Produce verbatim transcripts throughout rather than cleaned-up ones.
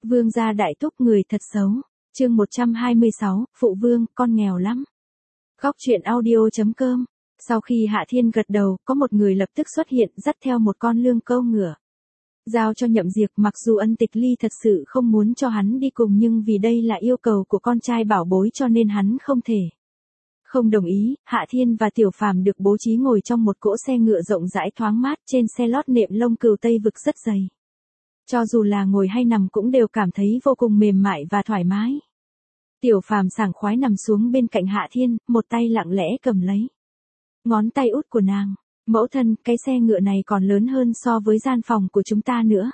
Vương gia đại thúc người thật xấu. Chương một trăm hai mươi sáu, phụ vương, con nghèo lắm. Góc truyện audio chấm com. Sau khi Hạ Thiên gật đầu, có một người lập tức xuất hiện, dắt theo một con lương câu ngựa. Giao cho Nhậm Diệp, mặc dù Ân Tịch Ly thật sự không muốn cho hắn đi cùng, nhưng vì đây là yêu cầu của con trai bảo bối cho nên hắn không thể không đồng ý. Hạ Thiên và Tiểu Phàm được bố trí ngồi trong một cỗ xe ngựa rộng rãi thoáng mát, trên xe lót nệm lông cừu Tây Vực rất dày. Cho dù là ngồi hay nằm cũng đều cảm thấy vô cùng mềm mại và thoải mái. Tiểu Phàm sảng khoái nằm xuống bên cạnh Hạ Thiên, một tay lặng lẽ cầm lấy ngón tay út của nàng. Mẫu thân, cái xe ngựa này còn lớn hơn so với gian phòng của chúng ta nữa.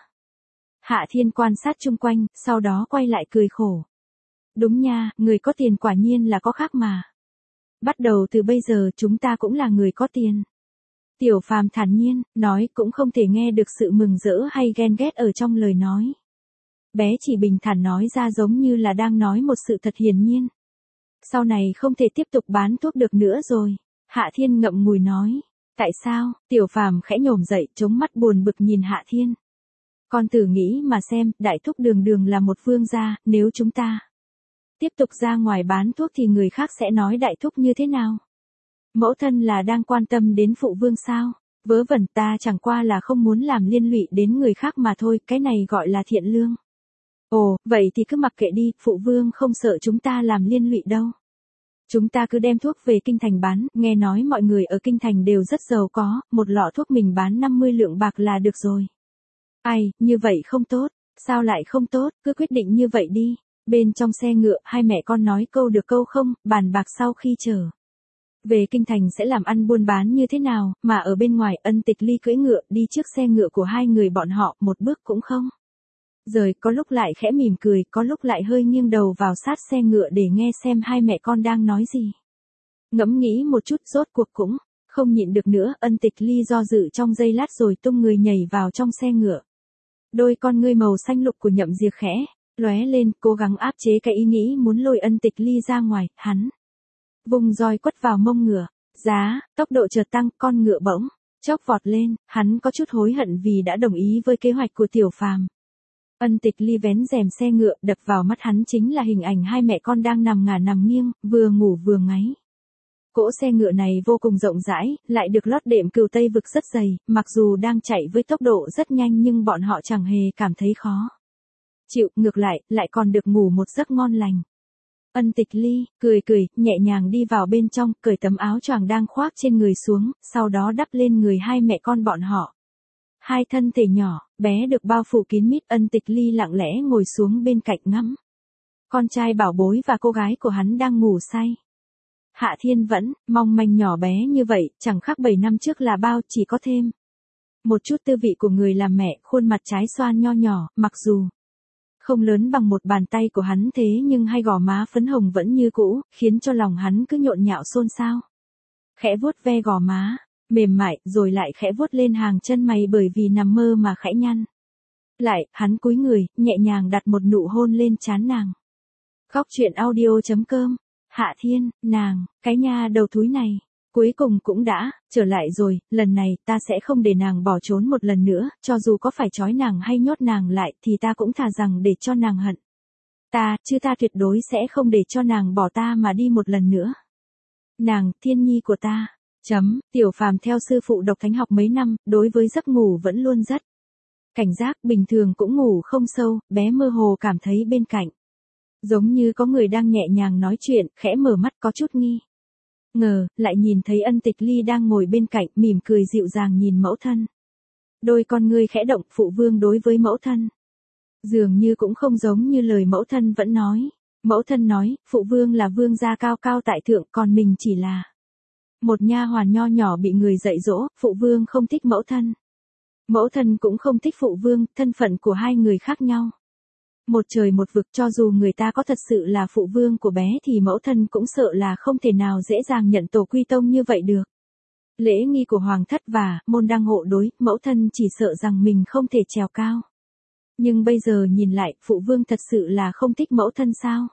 Hạ Thiên quan sát chung quanh, sau đó quay lại cười khổ. Đúng nha, người có tiền quả nhiên là có khác mà. Bắt đầu từ bây giờ chúng ta cũng là người có tiền. Tiểu Phàm thản nhiên, nói, cũng không thể nghe được sự mừng rỡ hay ghen ghét ở trong lời nói. Bé chỉ bình thản nói ra, giống như là đang nói một sự thật hiển nhiên. Sau này không thể tiếp tục bán thuốc được nữa rồi. Hạ Thiên ngậm ngùi nói. Tại sao? Tiểu Phàm khẽ nhổm dậy, chống mắt buồn bực nhìn Hạ Thiên. Con thử nghĩ mà xem, đại thúc Đường Đường là một vương gia, nếu chúng ta tiếp tục ra ngoài bán thuốc thì người khác sẽ nói đại thúc như thế nào? Mẫu thân là đang quan tâm đến phụ vương sao? Vớ vẩn, ta chẳng qua là không muốn làm liên lụy đến người khác mà thôi, cái này gọi là thiện lương. Ồ, vậy thì cứ mặc kệ đi, phụ vương không sợ chúng ta làm liên lụy đâu. Chúng ta cứ đem thuốc về kinh thành bán, nghe nói mọi người ở kinh thành đều rất giàu có, một lọ thuốc mình bán năm mươi lượng bạc là được rồi. Ai, như vậy không tốt, sao lại không tốt, cứ quyết định như vậy đi. Bên trong xe ngựa, hai mẹ con nói câu được câu không, bàn bạc sau khi trở về kinh thành sẽ làm ăn buôn bán như thế nào, mà ở bên ngoài Ân Tịch Ly cưỡi ngựa đi trước xe ngựa của hai người bọn họ, một bước cũng không rời, có lúc lại khẽ mỉm cười, có lúc lại hơi nghiêng đầu vào sát xe ngựa để nghe xem hai mẹ con đang nói gì. Ngẫm nghĩ một chút, rốt cuộc cũng không nhịn được nữa, Ân Tịch Ly do dự trong giây lát rồi tung người nhảy vào trong xe ngựa. Đôi con ngươi màu xanh lục của Nhậm Diệp khẽ lóe lên, cố gắng áp chế cái ý nghĩ muốn lôi Ân Tịch Ly ra ngoài. Hắn vùng roi quất vào mông ngựa, giá, tốc độ chợt tăng, con ngựa bỗng chốc vọt lên, hắn có chút hối hận vì đã đồng ý với kế hoạch của Tiểu Phàm. Ân Tịch Ly vén rèm xe ngựa, đập vào mắt hắn chính là hình ảnh hai mẹ con đang nằm ngả nằm nghiêng, vừa ngủ vừa ngáy. Cỗ xe ngựa này vô cùng rộng rãi, lại được lót đệm cừu Tây Vực rất dày, mặc dù đang chạy với tốc độ rất nhanh nhưng bọn họ chẳng hề cảm thấy khó chịu, ngược lại, lại còn được ngủ một giấc ngon lành. Ân Tịch Ly cười cười, nhẹ nhàng đi vào bên trong, cởi tấm áo choàng đang khoác trên người xuống, sau đó đắp lên người hai mẹ con bọn họ. Hai thân thể nhỏ, bé được bao phủ kín mít. Ân Tịch Ly lặng lẽ ngồi xuống bên cạnh ngắm con trai bảo bối và cô gái của hắn đang ngủ say. Hạ Thiên vẫn mong manh nhỏ bé như vậy, chẳng khác bảy năm trước là bao, chỉ có thêm một chút tư vị của người làm mẹ, khuôn mặt trái xoan nho nhỏ, mặc dù không lớn bằng một bàn tay của hắn thế nhưng hai gò má phấn hồng vẫn như cũ, khiến cho lòng hắn cứ nhộn nhạo xôn xao. Khẽ vuốt ve gò má mềm mại, rồi lại khẽ vuốt lên hàng chân mày bởi vì nằm mơ mà khẽ nhăn lại, hắn cúi người, nhẹ nhàng đặt một nụ hôn lên trán nàng. Góc truyện audio chấm com. Hạ Thiên, nàng, cái nha đầu thúi này, cuối cùng cũng đã trở lại rồi, lần này ta sẽ không để nàng bỏ trốn một lần nữa, cho dù có phải trói nàng hay nhốt nàng lại thì ta cũng thà rằng để cho nàng hận ta, chứ ta tuyệt đối sẽ không để cho nàng bỏ ta mà đi một lần nữa. Nàng, Thiên Nhi của ta. Chấm, Tiểu Phàm theo sư phụ độc thánh học mấy năm, đối với giấc ngủ vẫn luôn rất cảnh giác, bình thường cũng ngủ không sâu, bé mơ hồ cảm thấy bên cạnh giống như có người đang nhẹ nhàng nói chuyện, khẽ mở mắt có chút nghi ngờ, lại nhìn thấy Ân Tịch Ly đang ngồi bên cạnh, mỉm cười dịu dàng nhìn mẫu thân. Đôi con ngươi khẽ động, phụ vương đối với mẫu thân dường như cũng không giống như lời mẫu thân vẫn nói. Mẫu thân nói, phụ vương là vương gia cao cao tại thượng, còn mình chỉ là một nha hoàn nho nhỏ bị người dạy dỗ. Phụ vương không thích mẫu thân, mẫu thân cũng không thích phụ vương, thân phận của hai người khác nhau một trời một vực, cho dù người ta có thật sự là phụ vương của bé thì mẫu thân cũng sợ là không thể nào dễ dàng nhận tổ quy tông như vậy được. Lễ nghi của hoàng thất và môn đăng hộ đối, mẫu thân chỉ sợ rằng mình không thể trèo cao. Nhưng bây giờ nhìn lại, phụ vương thật sự là không thích mẫu thân sao?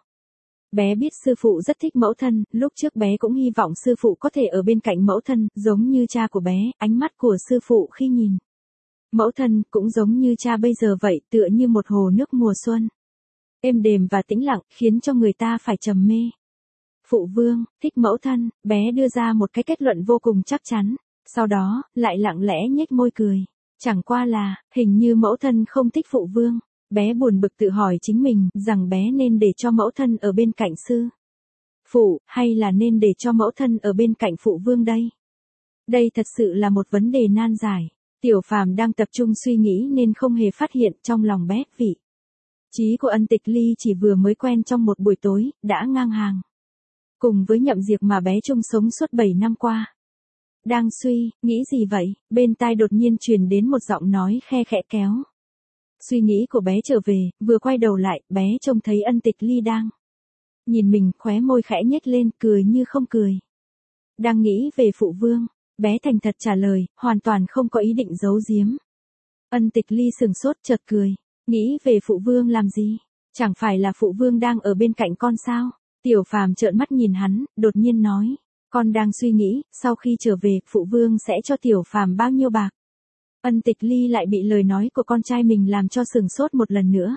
Bé biết sư phụ rất thích mẫu thân, lúc trước bé cũng hy vọng sư phụ có thể ở bên cạnh mẫu thân, giống như cha của bé, ánh mắt của sư phụ khi nhìn mẫu thân cũng giống như cha bây giờ vậy, tựa như một hồ nước mùa xuân. êm đềm và tĩnh lặng, khiến cho người ta phải trầm mê. Phụ vương, thích mẫu thân, bé đưa ra một cái kết luận vô cùng chắc chắn, sau đó, lại lặng lẽ nhếch môi cười. Chẳng qua là, hình như mẫu thân không thích phụ vương. Bé buồn bực tự hỏi chính mình, rằng bé nên để cho mẫu thân ở bên cạnh sư phụ, hay là nên để cho mẫu thân ở bên cạnh phụ vương đây? Đây thật sự là một vấn đề nan giải. Tiểu Phàm đang tập trung suy nghĩ nên không hề phát hiện trong lòng bé vị trí của Ân Tịch Ly chỉ vừa mới quen trong một buổi tối, đã ngang hàng cùng với Nhậm Diệp mà bé chung sống suốt bảy năm qua. Đang suy, nghĩ gì vậy, bên tai đột nhiên truyền đến một giọng nói khe khẽ kéo suy nghĩ của bé trở về, vừa quay đầu lại, bé trông thấy Ân Tịch Ly đang nhìn mình, khóe môi khẽ nhếch lên, cười như không cười. Đang nghĩ về phụ vương, bé thành thật trả lời, hoàn toàn không có ý định giấu giếm. Ân Tịch Ly sừng sốt chợt cười, nghĩ về phụ vương làm gì? Chẳng phải là phụ vương đang ở bên cạnh con sao? Tiểu Phàm trợn mắt nhìn hắn, đột nhiên nói, con đang suy nghĩ, sau khi trở về, phụ vương sẽ cho Tiểu Phàm bao nhiêu bạc? Ân Tịch Ly lại bị lời nói của con trai mình làm cho sừng sốt một lần nữa.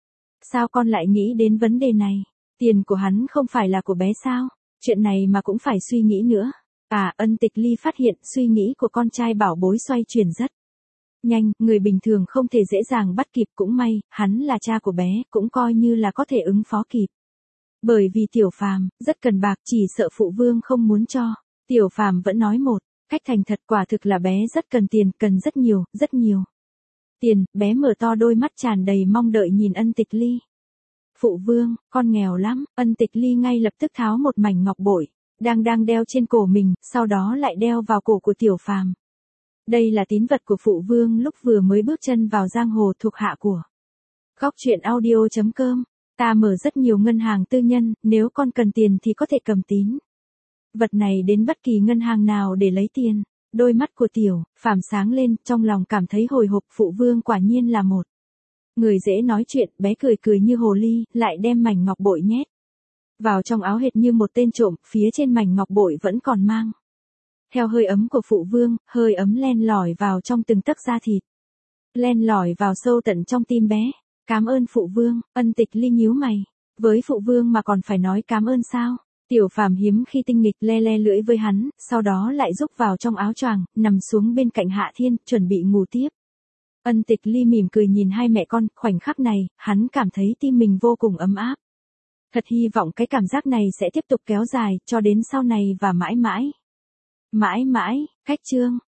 Sao con lại nghĩ đến vấn đề này? Tiền của hắn không phải là của bé sao? Chuyện này mà cũng phải suy nghĩ nữa. À, Ân Tịch Ly phát hiện suy nghĩ của con trai bảo bối xoay chuyển rất nhanh, người bình thường không thể dễ dàng bắt kịp, cũng may, hắn là cha của bé, cũng coi như là có thể ứng phó kịp. Bởi vì Tiểu Phàm rất cần bạc, chỉ sợ phụ vương không muốn cho. Tiểu Phàm vẫn nói một cách thành thật, quả thực là bé rất cần tiền, cần rất nhiều, rất nhiều tiền. Bé mở to đôi mắt tràn đầy mong đợi nhìn Ân Tịch Ly. Phụ vương, con nghèo lắm. Ân Tịch Ly ngay lập tức tháo một mảnh ngọc bội đang đang đeo trên cổ mình, sau đó lại đeo vào cổ của Tiểu Phàm. Đây là tín vật của phụ vương lúc vừa mới bước chân vào giang hồ, thuộc hạ của Góc Truyện Audio chấm com. Ta mở rất nhiều ngân hàng tư nhân, nếu con cần tiền thì có thể cầm tín vật này đến bất kỳ ngân hàng nào để lấy tiền. Đôi mắt của Tiểu Phàm sáng lên, trong lòng cảm thấy hồi hộp, phụ vương quả nhiên là một người dễ nói chuyện. Bé cười cười như hồ ly, lại đem mảnh ngọc bội nhét vào trong áo hệt như một tên trộm, phía trên mảnh ngọc bội vẫn còn mang theo hơi ấm của phụ vương, hơi ấm len lỏi vào trong từng tấc da thịt, len lỏi vào sâu tận trong tim bé. Cảm ơn phụ vương. Ân Tịch Ly nhíu mày, với phụ vương mà còn phải nói cảm ơn sao? Tiểu Phàm hiếm khi tinh nghịch, le le lưỡi với hắn, sau đó lại rúc vào trong áo choàng, nằm xuống bên cạnh Hạ Thiên, chuẩn bị ngủ tiếp. Ân Tịch Ly mỉm cười nhìn hai mẹ con, khoảnh khắc này, hắn cảm thấy tim mình vô cùng ấm áp. Thật hy vọng cái cảm giác này sẽ tiếp tục kéo dài, cho đến sau này và mãi mãi. Mãi mãi, cách chương.